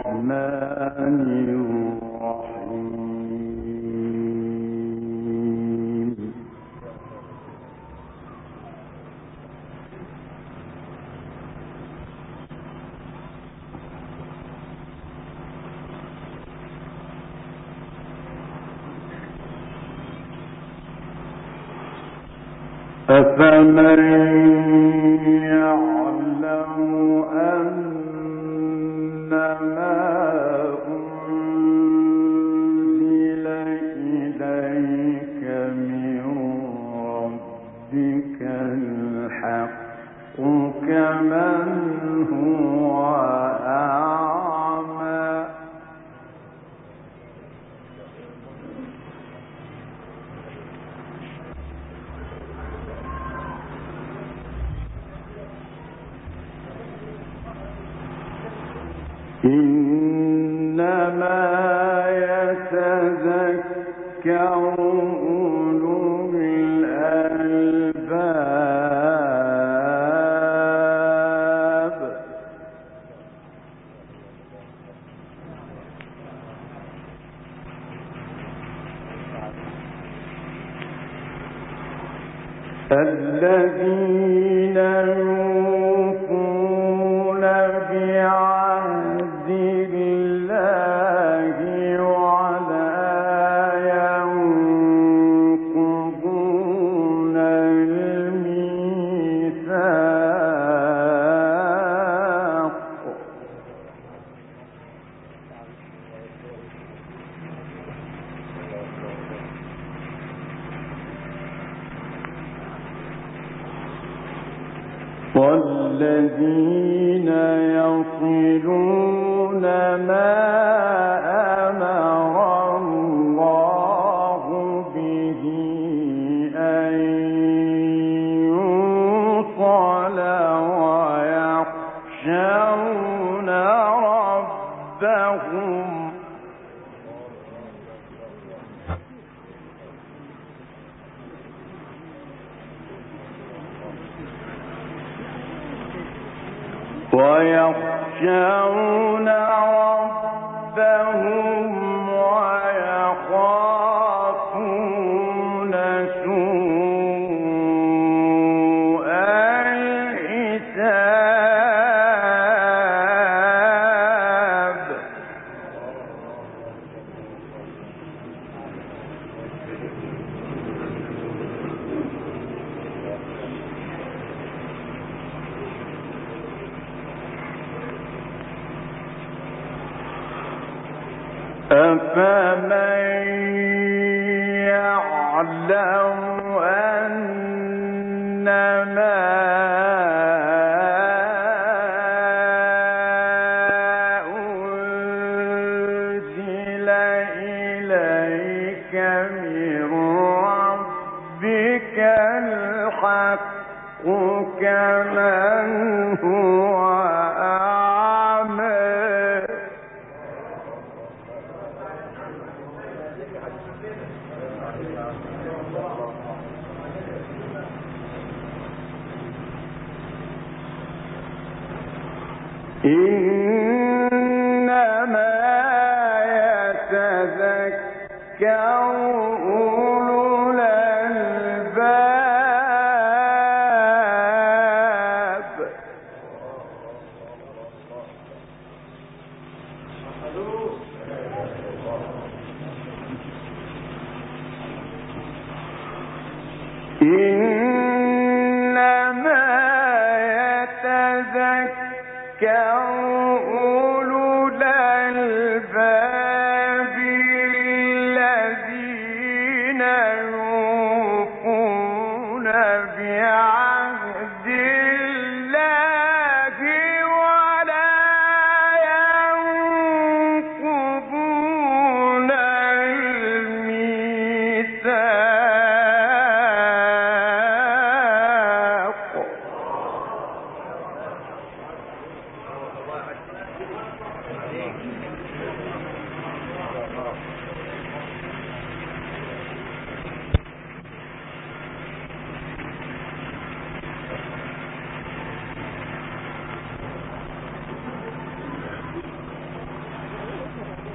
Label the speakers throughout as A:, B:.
A: أفمن يعلم أنما أنزل إليك من ربك الحق كمن هو أعمى إنما يتذكر أولو الألباب الذين يوفون بعهد الله ولا ينقضون الميثاق والذين يصلون ما أمر الله به أن يوصل ويخشون ربهم ويخافون سوء الحساب أفمن يعلم أنما أنزل إليك من ربك الحق كمن هو أعمى إنما يتذكر أولو الألباب إنما يتذكر أولو الألباب الذين يوفون بعهد الله ولا ينقضون الميثاق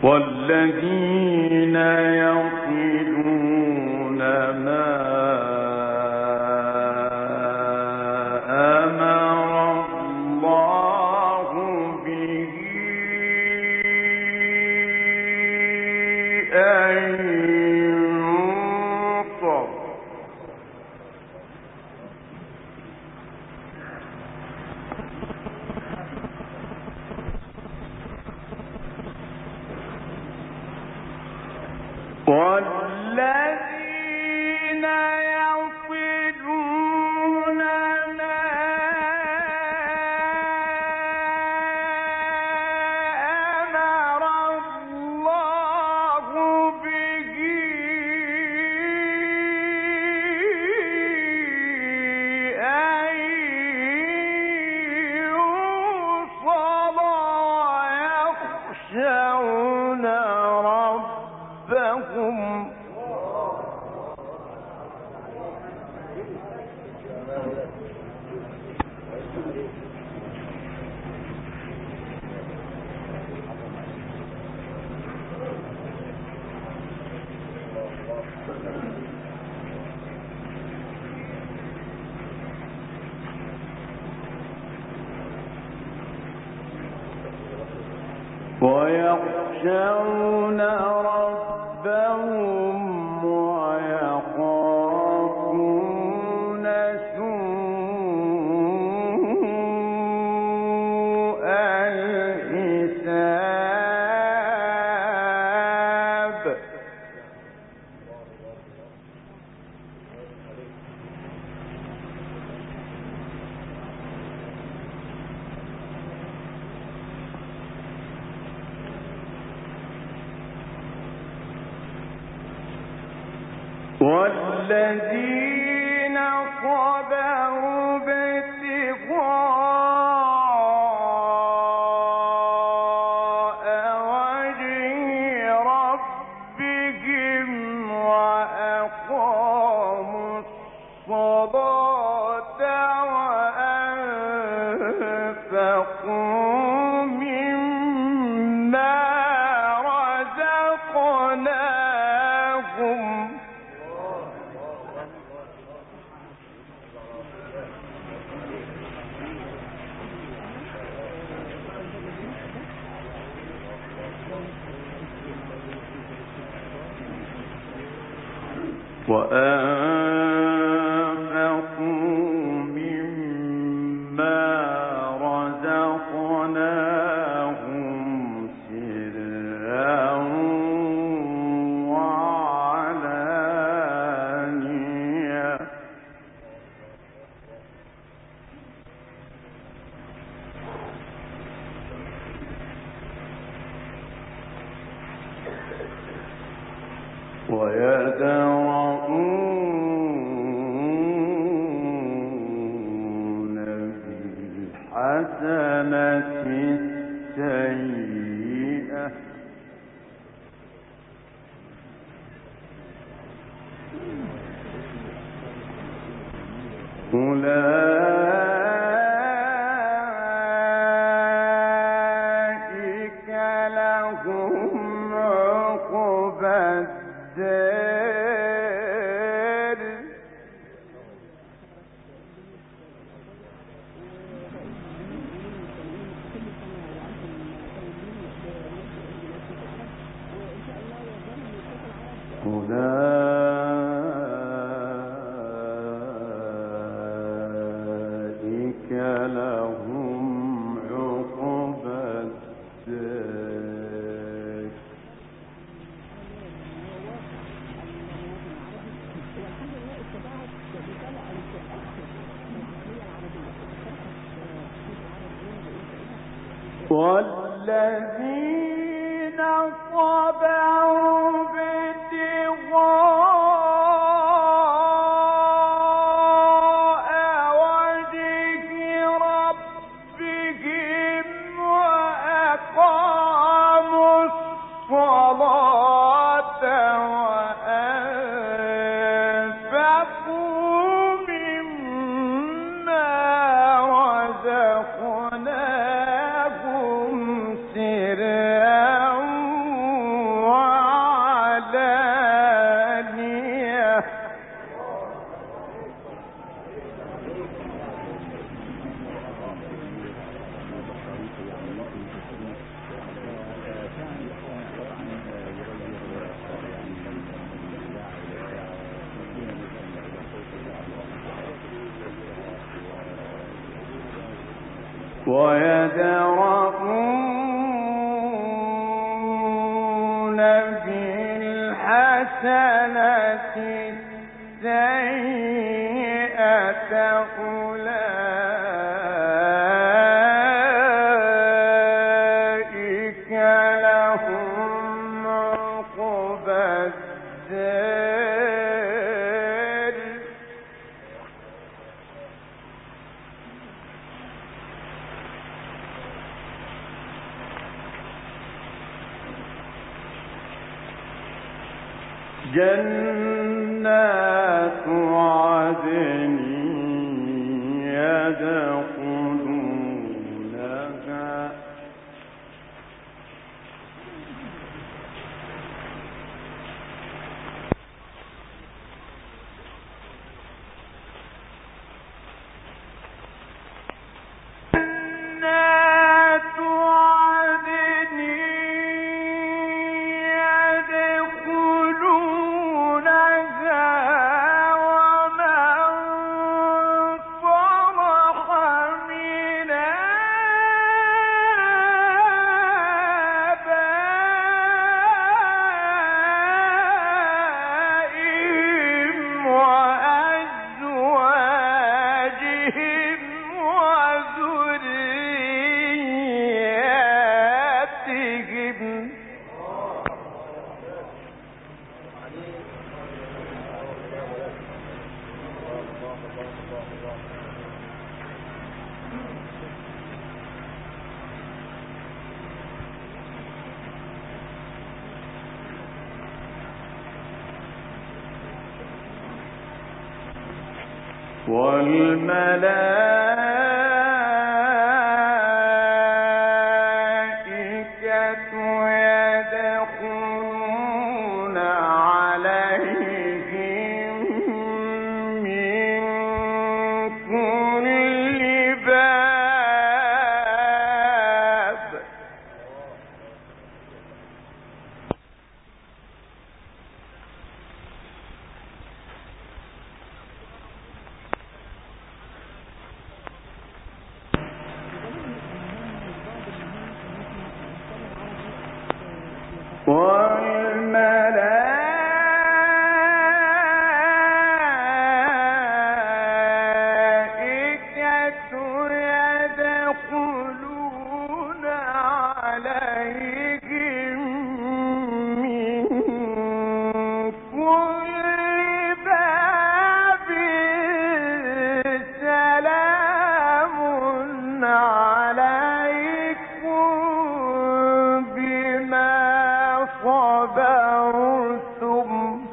A: والذين يصلون ما أمر الله به أن يوصل والذين يصلون ما أمر الله به أن يوصل ويخشون ربهم ويخشون ربهم ويخافون سوء الحساب والذين صبروا ابتغاء وجه ربهم وأقاموا الصلاة وأنفقوا مما رزقناهم وأنفقوا مما رزقناهم سرا وعلانية ويدرؤون بالحسنة السيئة أولئك لهم عقبى الدار أولئك لهم عقبى الدار والذين صبروا ابتغاء وجه ربهم وأقاموا الصلاة وأنفقوا مما رزقناهم سرا ويدرؤون بالحسنة السيئة أولئك لهم عقبى الدار جنات عدن يدخلونها جنات عدن يدخلونها ومن صلح من آبائهم وأزواجهم وذرياتهم والملائكة يدخلون عليهم من كل باب والملائكة يدخلون عليهم من كل باب سلام عليكم بما صبرتم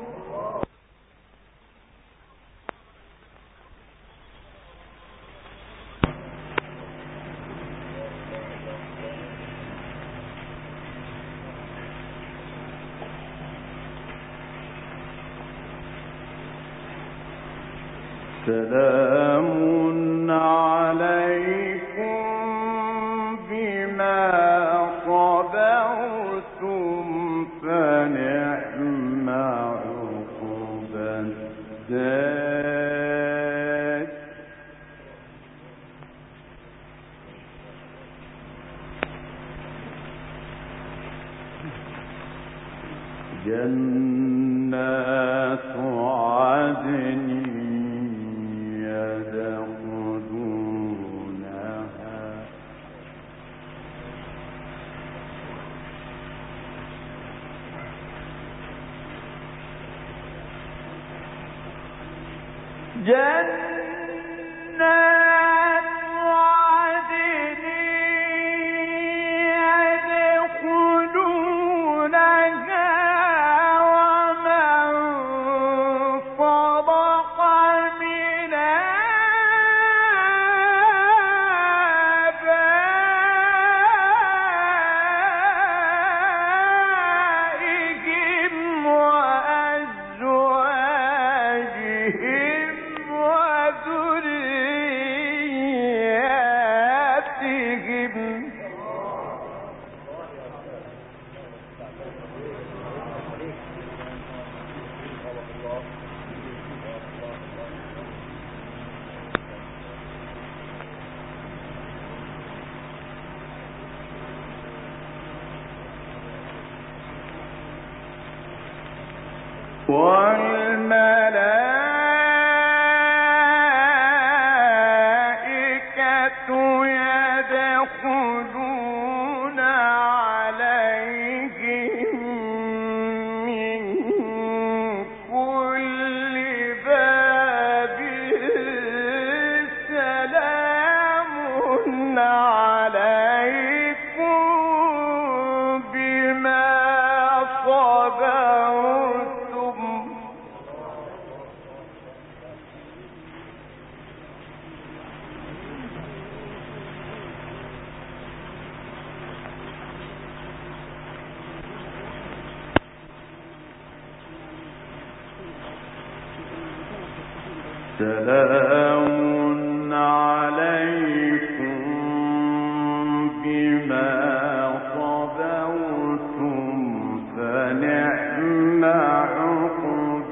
A: سلام عليكم بما صبرتم فنعم عقبى الدار جنات عدن يدخلونها جنات عدن يدخلونها ومن صدق من آبائهم وأزواجهم وذرياتهم يدخلون عليهم من كل باب سلام عليكم بما صبرتم سلام عليكم بما صبرتم فنعم عقب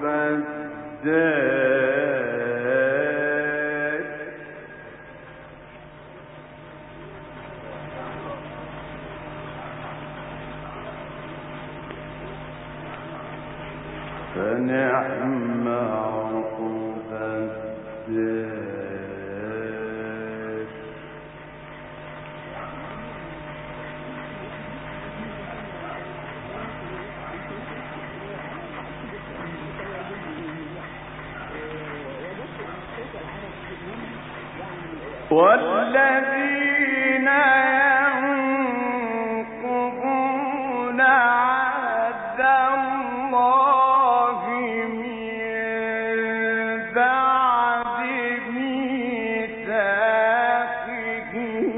A: الدار فنعم عقب الدار والذين ينقضون عهد الله من بعد ميثاقه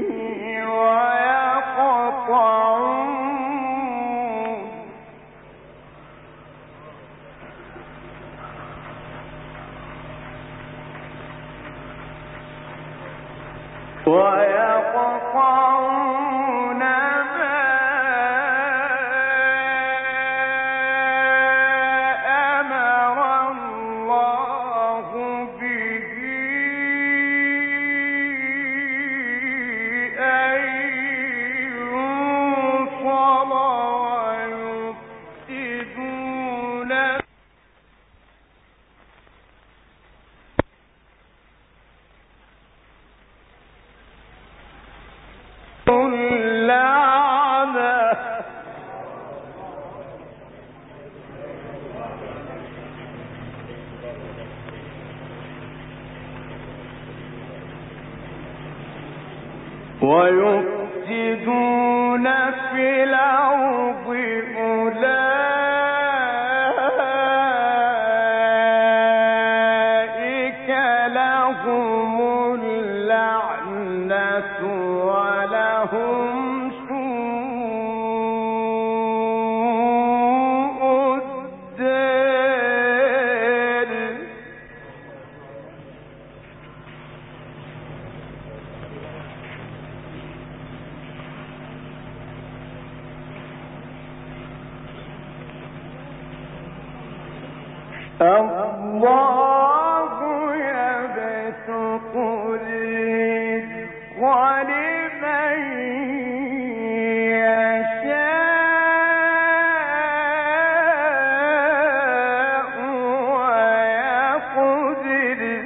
A: ويقطعون ما أمر الله به أن يوصل ويفسدون ويفسدون في الأرض أولئك لهم اللعنة ولهم سوء الدار الله يبسط الرزق لمن يشاء ويقدر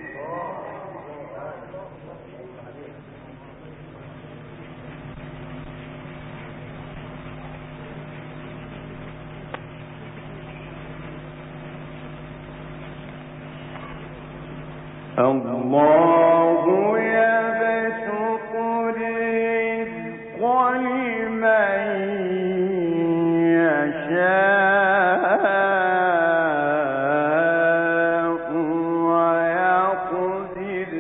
A: الله يبسط الرزق لمن يشاء ويقدر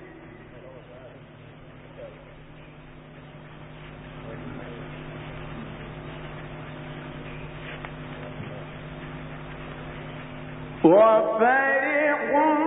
A: وفرحوا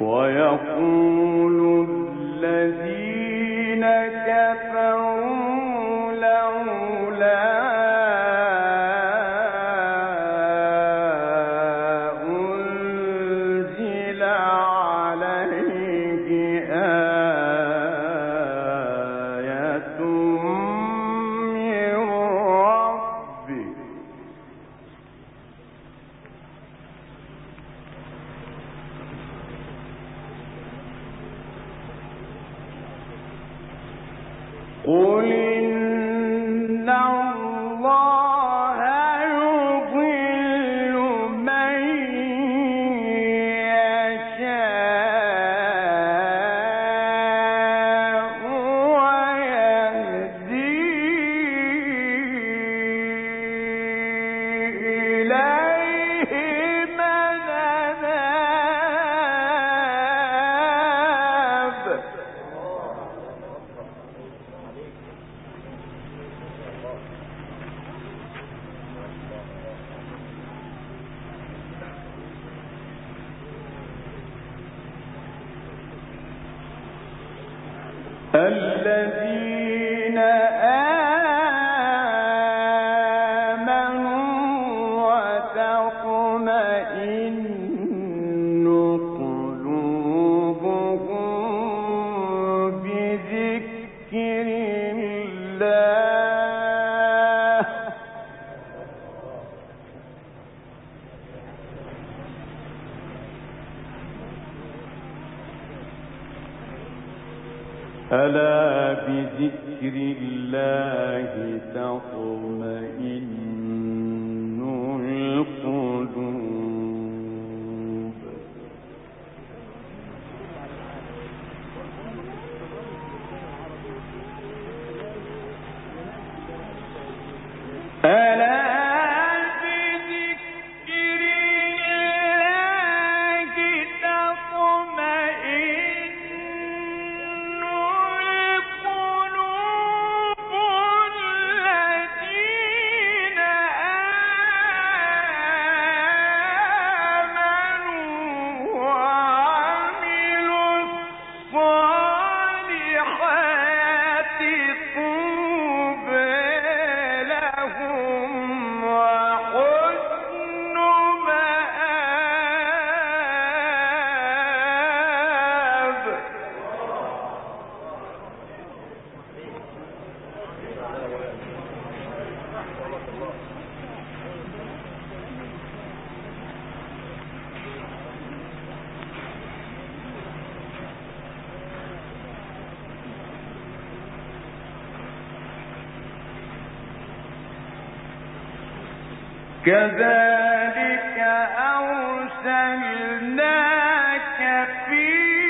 A: ويقول الذين كفروا لولا أنزل عليه آية من ربه قل إن الله يضل من يشاء ويهدي إليه من أناب الذين آمنوا وتطمئن قلوبهم بذكر الله ألا بذكر الله تطمئن القلوب ألا بذكر الله تطمئن القلوب الذين آمنوا وعملوا الصالحات طوبى لهم وحسن مآب كذلك أرسلناك في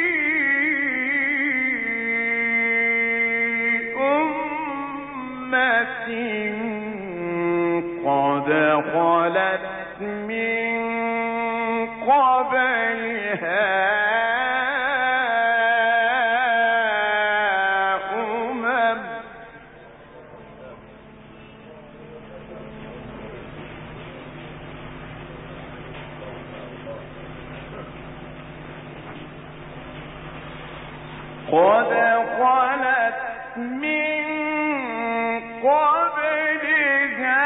A: أمة قد خلت من قبلها قد خلت من قبلها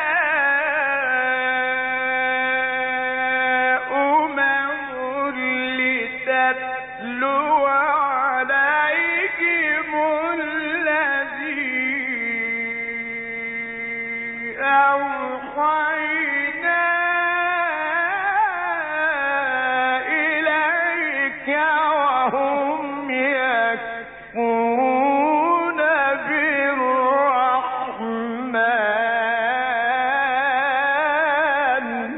A: لتتلو عليهم الذي أوحينا إليك وهم يكفرون بالرحمن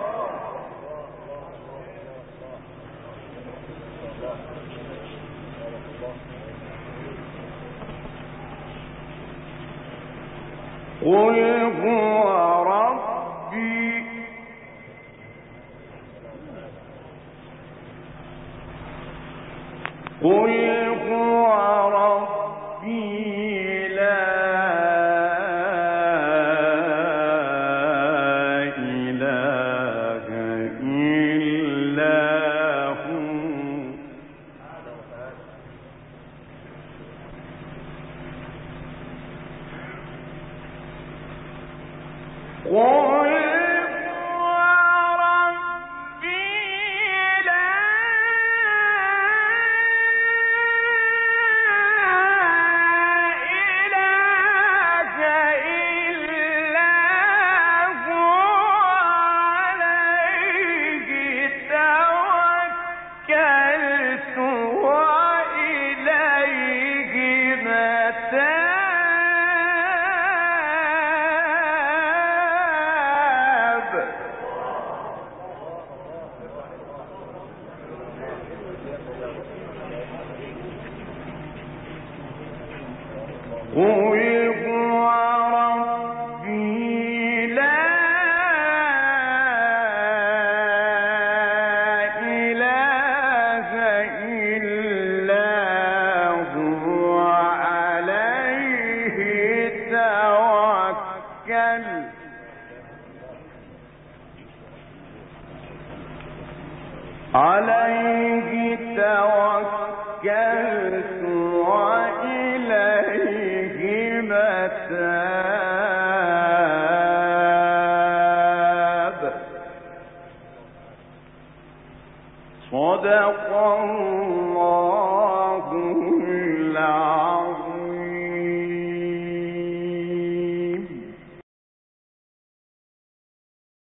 A: قل هو ربي قل هو ربي لا إله إلا هو عليه توكلت وإليه متاب. صدق الله.